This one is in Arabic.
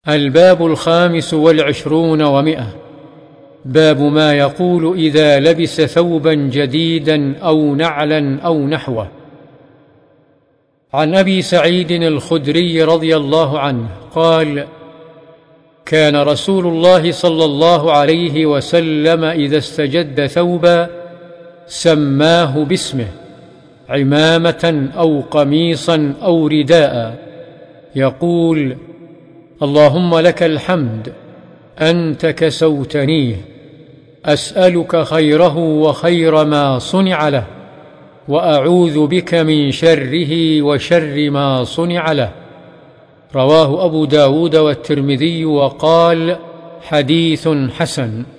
الباب 25 و100. باب ما يقول إذا لبس ثوبا جديدا أو نعلا أو نحوه. عن أبي سعيد الخدري رضي الله عنه قال: كان رسول الله صلى الله عليه وسلم إذا استجد ثوبا سماه باسمه، عمامة أو قميصا أو رداء، يقول: اللهم لك الحمد، أنت كسوتنيه، أسألك خيره وخير ما صنع له، وأعوذ بك من شره وشر ما صنع له. رواه أبو داود والترمذي وقال: حديث حسن.